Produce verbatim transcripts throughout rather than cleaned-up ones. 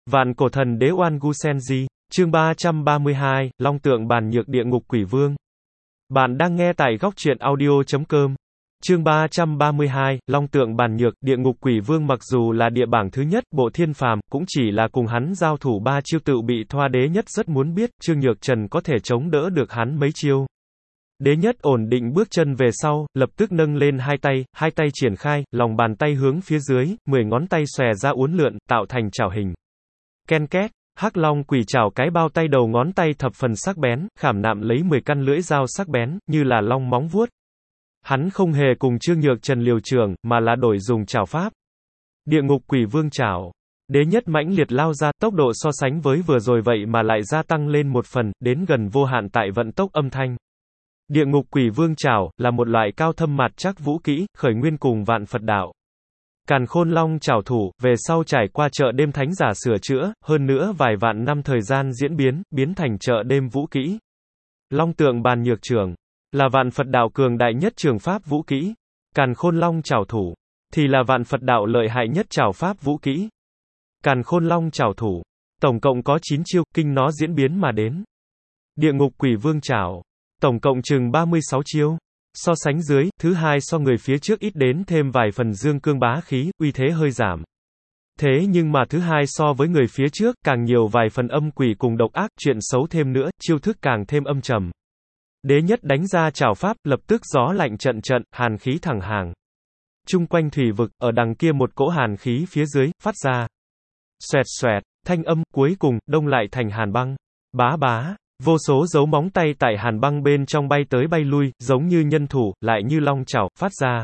Vạn cổ thần đế Oan Gu Senji, chương ba trăm ba mươi hai, Long tượng bàn nhược địa ngục quỷ vương. Bạn đang nghe tại góc truyện audio chấm com. Chương ba trăm ba mươi hai, Long tượng bàn nhược, địa ngục quỷ vương mặc dù là địa bảng thứ nhất, bộ thiên phàm, cũng chỉ là cùng hắn giao thủ ba chiêu tự bị thoa đế nhất rất muốn biết, Trương Nhược Trần có thể chống đỡ được hắn mấy chiêu. Đế nhất ổn định bước chân về sau, lập tức nâng lên hai tay, hai tay triển khai, lòng bàn tay hướng phía dưới, mười ngón tay xòe ra uốn lượn, tạo thành chảo hình. Ken két, hắc long quỷ chảo cái bao tay đầu ngón tay thập phần sắc bén, khảm nạm lấy mười căn lưỡi dao sắc bén, như là long móng vuốt. Hắn không hề cùng Trương Nhược Trần liều trường, mà là đổi dùng chảo pháp. Địa ngục quỷ vương chảo. Đế nhất mãnh liệt lao ra, tốc độ so sánh với vừa rồi vậy mà lại gia tăng lên một phần, đến gần vô hạn tại vận tốc âm thanh. Địa ngục quỷ vương chảo, là một loại cao thâm mạt chắc vũ kỹ, khởi nguyên cùng vạn Phật đạo. Càn khôn long chảo thủ, về sau trải qua chợ đêm thánh giả sửa chữa, hơn nữa vài vạn năm thời gian diễn biến, biến thành chợ đêm vũ kỹ. Long tượng bàn nhược trường, là vạn Phật đạo cường đại nhất trường pháp vũ kỹ. Càn khôn long chảo thủ, thì là vạn Phật đạo lợi hại nhất chảo pháp vũ kỹ. Càn khôn long chảo thủ, tổng cộng có chín chiêu, kinh nó diễn biến mà đến. Địa ngục quỷ vương chảo, tổng cộng chừng ba mươi sáu chiêu. So sánh dưới, thứ hai so người phía trước ít đến thêm vài phần dương cương bá khí, uy thế hơi giảm. Thế nhưng mà thứ hai so với người phía trước, càng nhiều vài phần âm quỷ cùng độc ác, chuyện xấu thêm nữa, chiêu thức càng thêm âm trầm. Đế nhất đánh ra chảo pháp, lập tức gió lạnh trận trận, hàn khí thẳng hàng. Chung quanh thủy vực, ở đằng kia một cỗ hàn khí phía dưới, phát ra. Xoẹt xoẹt, thanh âm, cuối cùng, đông lại thành hàn băng. Bá bá. Vô số dấu móng tay tại hàn băng bên trong bay tới bay lui, giống như nhân thủ, lại như long chảo, phát ra.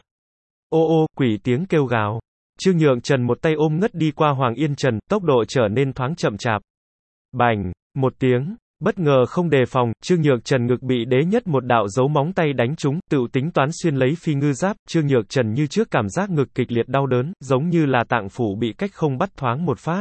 Ô ô, quỷ tiếng kêu gào. Trương Nhược Trần một tay ôm ngất đi qua Hoàng Yên Trần, tốc độ trở nên thoáng chậm chạp. Bành, một tiếng, bất ngờ không đề phòng, Trương Nhược Trần ngực bị đế nhất một đạo dấu móng tay đánh trúng, tự tính toán xuyên lấy phi ngư giáp, Trương Nhược Trần như trước cảm giác ngực kịch liệt đau đớn, giống như là tạng phủ bị cách không bắt thoáng một phát.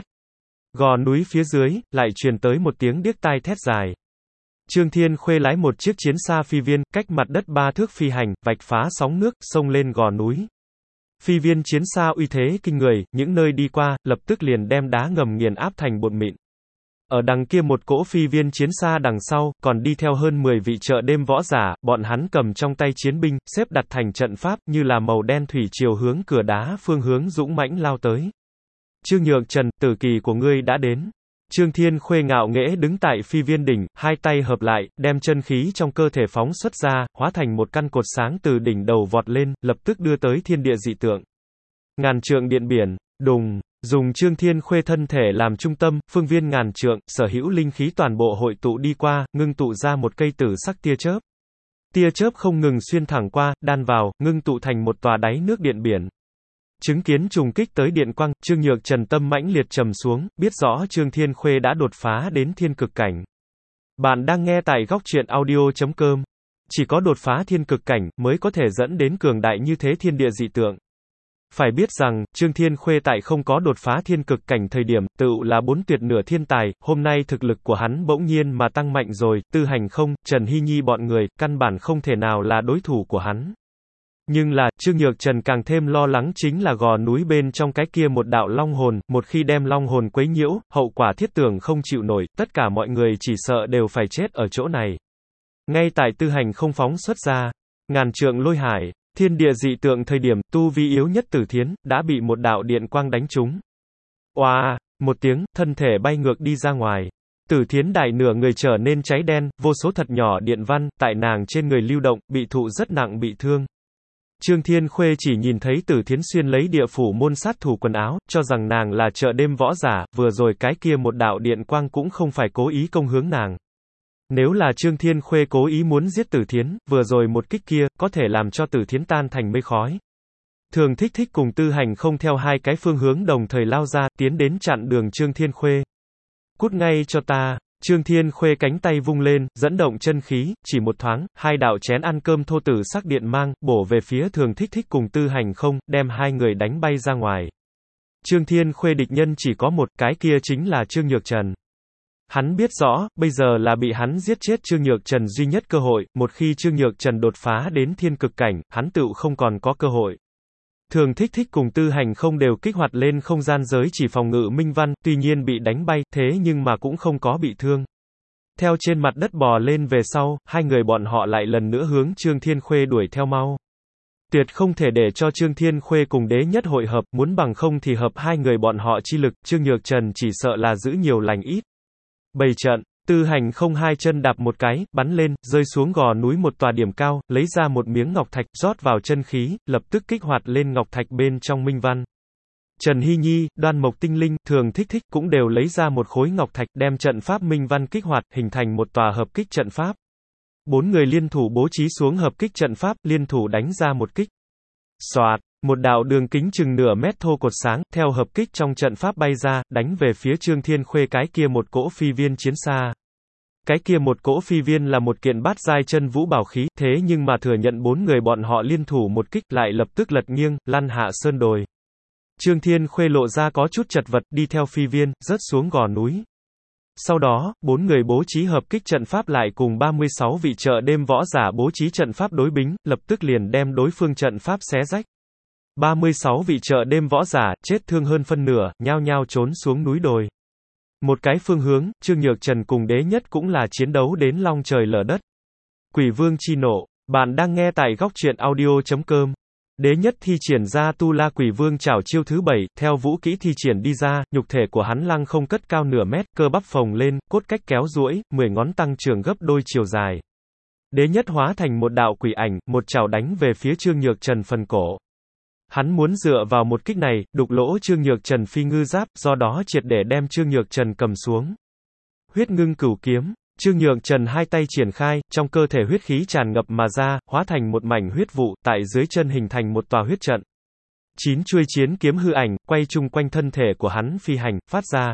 Gò núi phía dưới, lại truyền tới một tiếng điếc tai thét dài. Trương Thiên Khuê lái một chiếc chiến xa phi viên, cách mặt đất ba thước phi hành, vạch phá sóng nước, xông lên gò núi. Phi viên chiến xa uy thế kinh người, những nơi đi qua, lập tức liền đem đá ngầm nghiền áp thành bột mịn. Ở đằng kia một cỗ phi viên chiến xa đằng sau, còn đi theo hơn mười vị chợ đêm võ giả, bọn hắn cầm trong tay chiến binh, xếp đặt thành trận pháp, như là màu đen thủy triều hướng cửa đá phương hướng dũng mãnh lao tới. Trương Nhược Trần, tử kỳ của ngươi đã đến. Trương Thiên Khuê ngạo nghễ đứng tại phi viên đỉnh, hai tay hợp lại, đem chân khí trong cơ thể phóng xuất ra, hóa thành một căn cột sáng từ đỉnh đầu vọt lên, lập tức đưa tới thiên địa dị tượng. Ngàn trượng điện biển, đùng, dùng Trương Thiên Khuê thân thể làm trung tâm, phương viên ngàn trượng, sở hữu linh khí toàn bộ hội tụ đi qua, ngưng tụ ra một cây tử sắc tia chớp. Tia chớp không ngừng xuyên thẳng qua, đan vào, ngưng tụ thành một tòa đáy nước điện biển. Chứng kiến trùng kích tới điện quang, Trương Nhược Trần tâm mãnh liệt trầm xuống, biết rõ Trương Thiên Khuê đã đột phá đến thiên cực cảnh. Bạn đang nghe tại góc truyện audio chấm com. Chỉ có đột phá thiên cực cảnh, mới có thể dẫn đến cường đại như thế thiên địa dị tượng. Phải biết rằng, Trương Thiên Khuê tại không có đột phá thiên cực cảnh thời điểm, tựu là bốn tuyệt nửa thiên tài, hôm nay thực lực của hắn bỗng nhiên mà tăng mạnh rồi, Tư Hành Không, Trần Hy Nhi bọn người, căn bản không thể nào là đối thủ của hắn. Nhưng là, Trương Nhược Trần càng thêm lo lắng chính là gò núi bên trong cái kia một đạo long hồn, một khi đem long hồn quấy nhiễu, hậu quả thiết tưởng không chịu nổi, tất cả mọi người chỉ sợ đều phải chết ở chỗ này. Ngay tại Tư Hành Không phóng xuất ra, ngàn trượng lôi hải, thiên địa dị tượng thời điểm, tu vi yếu nhất Tử Thiến, đã bị một đạo điện quang đánh trúng. Oa, một tiếng, thân thể bay ngược đi ra ngoài. Tử Thiến đại nửa người trở nên cháy đen, vô số thật nhỏ điện văn, tại nàng trên người lưu động, bị thụ rất nặng bị thương. Trương Thiên Khuê chỉ nhìn thấy Tử Thiến xuyên lấy địa phủ môn sát thủ quần áo, cho rằng nàng là chợ đêm võ giả, vừa rồi cái kia một đạo điện quang cũng không phải cố ý công hướng nàng. Nếu là Trương Thiên Khuê cố ý muốn giết Tử Thiến, vừa rồi một kích kia, có thể làm cho Tử Thiến tan thành mây khói. Thường Thích Thích cùng Tư Hành Không theo hai cái phương hướng đồng thời lao ra, tiến đến chặn đường Trương Thiên Khuê. Cút ngay cho ta. Trương Thiên Khuê cánh tay vung lên, dẫn động chân khí, chỉ một thoáng, hai đạo chén ăn cơm thô tử sắc điện mang, bổ về phía Thường Thích Thích cùng Tư Hành Không, đem hai người đánh bay ra ngoài. Trương Thiên Khuê địch nhân chỉ có một, cái kia chính là Trương Nhược Trần. Hắn biết rõ, bây giờ là bị hắn giết chết Trương Nhược Trần duy nhất cơ hội, một khi Trương Nhược Trần đột phá đến thiên cực cảnh, hắn tựu không còn có cơ hội. Thường Thích Thích cùng Tư Hành Không đều kích hoạt lên không gian giới chỉ phòng ngự Minh Văn, tuy nhiên bị đánh bay, thế nhưng mà cũng không có bị thương. Theo trên mặt đất bò lên về sau, hai người bọn họ lại lần nữa hướng Trương Thiên Khuê đuổi theo mau. Tuyệt không thể để cho Trương Thiên Khuê cùng Đế Nhất hội hợp, muốn bằng không thì hợp hai người bọn họ chi lực, Trương Nhược Trần chỉ sợ là giữ nhiều lành ít. Bày trận, Tư Hành Không hai chân đạp một cái, bắn lên, rơi xuống gò núi một tòa điểm cao, lấy ra một miếng ngọc thạch, rót vào chân khí, lập tức kích hoạt lên ngọc thạch bên trong Minh Văn. Trần Hy Nhi, Đoan Mộc Tinh Linh, Thường Thích Thích cũng đều lấy ra một khối ngọc thạch, đem trận pháp Minh Văn kích hoạt, hình thành một tòa hợp kích trận pháp. Bốn người liên thủ bố trí xuống hợp kích trận pháp, liên thủ đánh ra một kích. Xoạt, một đạo đường kính chừng nửa mét thô cột sáng, theo hợp kích trong trận pháp bay ra, đánh về phía Trương Thiên Khuê cái kia một cỗ phi viên chiến xa. Cái kia một cỗ phi viên là một kiện bát giai chân vũ bảo khí, thế nhưng mà thừa nhận bốn người bọn họ liên thủ một kích, lại lập tức lật nghiêng, lăn hạ sơn đồi. Trương Thiên Khuê lộ ra có chút chật vật, đi theo phi viên, rớt xuống gò núi. Sau đó, bốn người bố trí hợp kích trận pháp lại cùng ba mươi sáu vị chợ đêm võ giả bố trí trận pháp đối bính, lập tức liền đem đối phương trận pháp xé rách. ba mươi sáu vị chợ đêm võ giả, chết thương hơn phân nửa, nhao nhao trốn xuống núi đồi. Một cái phương hướng, Trương Nhược Trần cùng Đế Nhất cũng là chiến đấu đến long trời lở đất. Quỷ Vương chi nộ, bạn đang nghe tại góc truyện audio chấm com. Đế Nhất thi triển ra Tu La Quỷ Vương trảo chiêu thứ bảy, theo vũ kỹ thi triển đi ra, nhục thể của hắn lăng không cất cao nửa mét, cơ bắp phồng lên, cốt cách kéo duỗi, mười ngón tăng trưởng gấp đôi chiều dài. Đế Nhất hóa thành một đạo quỷ ảnh, một trảo đánh về phía Trương Nhược Trần phần cổ. Hắn muốn dựa vào một kích này, đục lỗ Trương Nhược Trần phi ngư giáp, do đó triệt để đem Trương Nhược Trần cầm xuống. Huyết ngưng cửu kiếm, Trương Nhược Trần hai tay triển khai, trong cơ thể huyết khí tràn ngập mà ra, hóa thành một mảnh huyết vụ, tại dưới chân hình thành một tòa huyết trận. Chín chuôi chiến kiếm hư ảnh, quay chung quanh thân thể của hắn phi hành, phát ra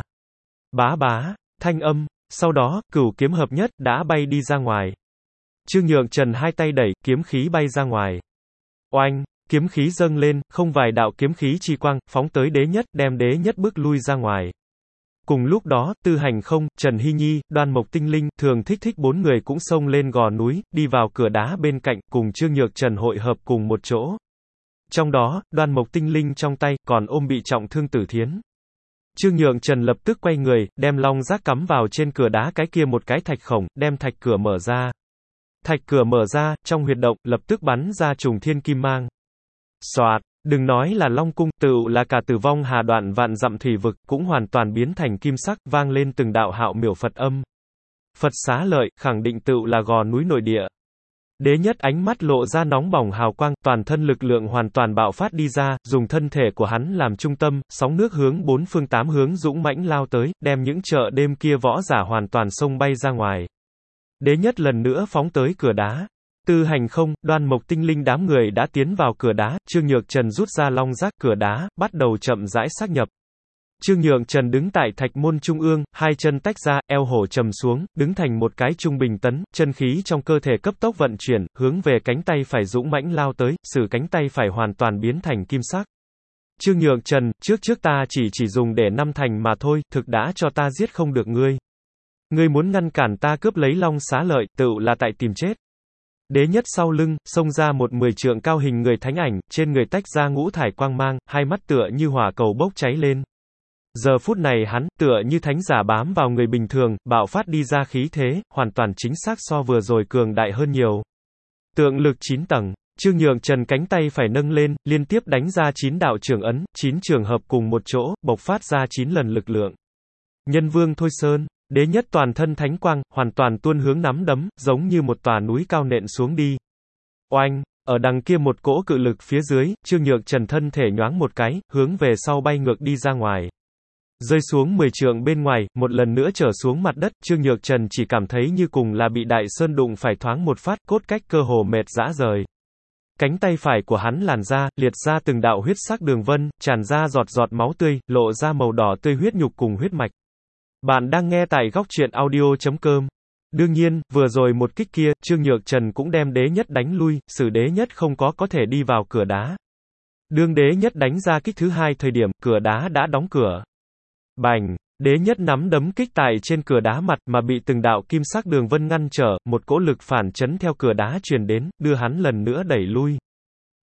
bá bá, thanh âm, sau đó, cửu kiếm hợp nhất, đã bay đi ra ngoài. Trương Nhược Trần hai tay đẩy, kiếm khí bay ra ngoài. Oanh! Kiếm khí dâng lên, không vài đạo kiếm khí chi quang, phóng tới Đế Nhất, đem Đế Nhất bước lui ra ngoài. Cùng lúc đó, Tư Hành Không, Trần Hy Nhi, Đoan Mộc Tinh Linh, Thường Thích Thích bốn người cũng xông lên gò núi, đi vào cửa đá bên cạnh, cùng Trương Nhược Trần hội hợp cùng một chỗ. Trong đó, Đoan Mộc Tinh Linh trong tay, còn ôm bị trọng thương Tử Thiến. Trương Nhược Trần lập tức quay người, đem long giác cắm vào trên cửa đá cái kia một cái thạch khổng, đem thạch cửa mở ra. Thạch cửa mở ra, trong huyệt động, lập tức bắn ra trùng thiên kim mang. Xoạt, đừng nói là Long Cung, tựu là cả Tử Vong Hà đoạn vạn dặm thủy vực, cũng hoàn toàn biến thành kim sắc, vang lên từng đạo hạo miểu Phật âm. Phật xá lợi, khẳng định tựu là gò núi nội địa. Đế Nhất ánh mắt lộ ra nóng bỏng hào quang, toàn thân lực lượng hoàn toàn bạo phát đi ra, dùng thân thể của hắn làm trung tâm, sóng nước hướng bốn phương tám hướng dũng mãnh lao tới, đem những chợ đêm kia võ giả hoàn toàn xông bay ra ngoài. Đế Nhất lần nữa phóng tới cửa đá. Tư Hành Không, Đoan Mộc Tinh Linh đám người đã tiến vào cửa đá, Trương Nhược Trần rút ra long giác cửa đá, bắt đầu chậm rãi xác nhập. Trương Nhược Trần đứng tại thạch môn trung ương, hai chân tách ra, eo hổ trầm xuống, đứng thành một cái trung bình tấn, chân khí trong cơ thể cấp tốc vận chuyển, hướng về cánh tay phải dũng mãnh lao tới, sử cánh tay phải hoàn toàn biến thành kim sắc. Trương Nhược Trần, trước trước ta chỉ chỉ dùng để năm thành mà thôi, thực đã cho ta giết không được ngươi. Ngươi muốn ngăn cản ta cướp lấy long xá lợi, tựu là tại tìm chết. Đế Nhất sau lưng, xông ra một mười trượng cao hình người thánh ảnh, trên người tách ra ngũ thải quang mang, hai mắt tựa như hỏa cầu bốc cháy lên. Giờ phút này hắn, tựa như thánh giả bám vào người bình thường, bạo phát đi ra khí thế, hoàn toàn chính xác so vừa rồi cường đại hơn nhiều. Tượng lực chín tầng, Trương Nhược Trần cánh tay phải nâng lên, liên tiếp đánh ra chín đạo trường ấn, chín trường hợp cùng một chỗ, bộc phát ra chín lần lực lượng. Nhân Vương Thôi Sơn, Đế Nhất toàn thân thánh quang, hoàn toàn tuôn hướng nắm đấm, giống như một tòa núi cao nện xuống đi. Oanh, ở đằng kia một cỗ cự lực phía dưới, Trương Nhược Trần thân thể nhoáng một cái, hướng về sau bay ngược đi ra ngoài. Rơi xuống mười trượng bên ngoài, một lần nữa trở xuống mặt đất, Trương Nhược Trần chỉ cảm thấy như cùng là bị đại sơn đụng phải thoáng một phát, cốt cách cơ hồ mệt rã rời. Cánh tay phải của hắn làn ra, liệt ra từng đạo huyết sắc đường vân, tràn ra giọt giọt máu tươi, lộ ra màu đỏ tươi huyết nhục cùng huyết mạch. Bạn đang nghe tại góc truyện audio chấm com. Đương nhiên, vừa rồi một kích kia, Trương Nhược Trần cũng đem Đế Nhất đánh lui, sử Đế Nhất không có có thể đi vào cửa đá. Đương Đế Nhất đánh ra kích thứ hai thời điểm, cửa đá đã đóng cửa. Bành! Đế Nhất nắm đấm kích tại trên cửa đá mặt mà bị từng đạo kim sắc đường vân ngăn trở, một cỗ lực phản chấn theo cửa đá truyền đến, đưa hắn lần nữa đẩy lui.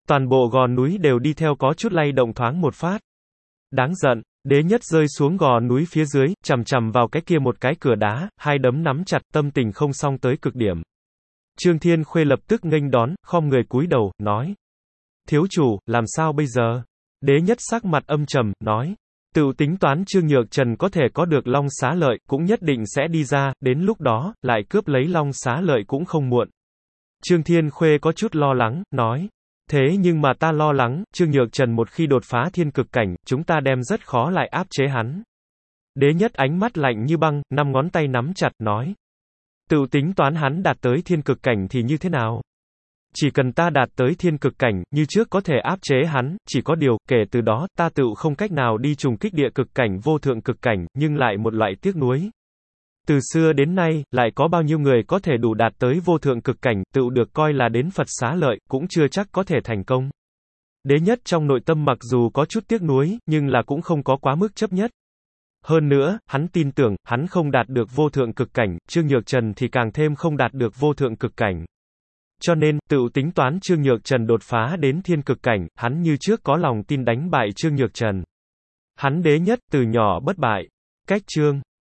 Toàn bộ gò núi đều đi theo có chút lay động thoáng một phát. Đáng giận, Đế Nhất rơi xuống gò núi phía dưới, chằm chằm vào cái kia một cái cửa đá, hai đấm nắm chặt, tâm tình không xong tới cực điểm. Trương Thiên Khuê lập tức nghênh đón, khom người cúi đầu, nói. Thiếu chủ, làm sao bây giờ? Đế Nhất sắc mặt âm trầm, nói. Tự tính toán Trương Nhược Trần có thể có được Long Xá Lợi, cũng nhất định sẽ đi ra, đến lúc đó, lại cướp lấy Long Xá Lợi cũng không muộn. Trương Thiên Khuê có chút lo lắng, nói. Thế nhưng mà ta lo lắng, Trương Nhược Trần một khi đột phá thiên cực cảnh, chúng ta đem rất khó lại áp chế hắn. Đế Nhất ánh mắt lạnh như băng, năm ngón tay nắm chặt, nói. Tự tính toán hắn đạt tới thiên cực cảnh thì như thế nào? Chỉ cần ta đạt tới thiên cực cảnh, như trước có thể áp chế hắn, chỉ có điều, kể từ đó, ta tự không cách nào đi trùng kích địa cực cảnh vô thượng cực cảnh, nhưng lại một loại tiếc nuối. Từ xưa đến nay, lại có bao nhiêu người có thể đủ đạt tới vô thượng cực cảnh, tự được coi là đến Phật xá lợi, cũng chưa chắc có thể thành công. Đế Nhất trong nội tâm mặc dù có chút tiếc nuối, nhưng là cũng không có quá mức chấp nhất. Hơn nữa, hắn tin tưởng, hắn không đạt được vô thượng cực cảnh, Trương Nhược Trần thì càng thêm không đạt được vô thượng cực cảnh. Cho nên, tự tính toán Trương Nhược Trần đột phá đến thiên cực cảnh, hắn như trước có lòng tin đánh bại Trương Nhược Trần. Hắn Đế Nhất từ nhỏ bất bại. Cách chương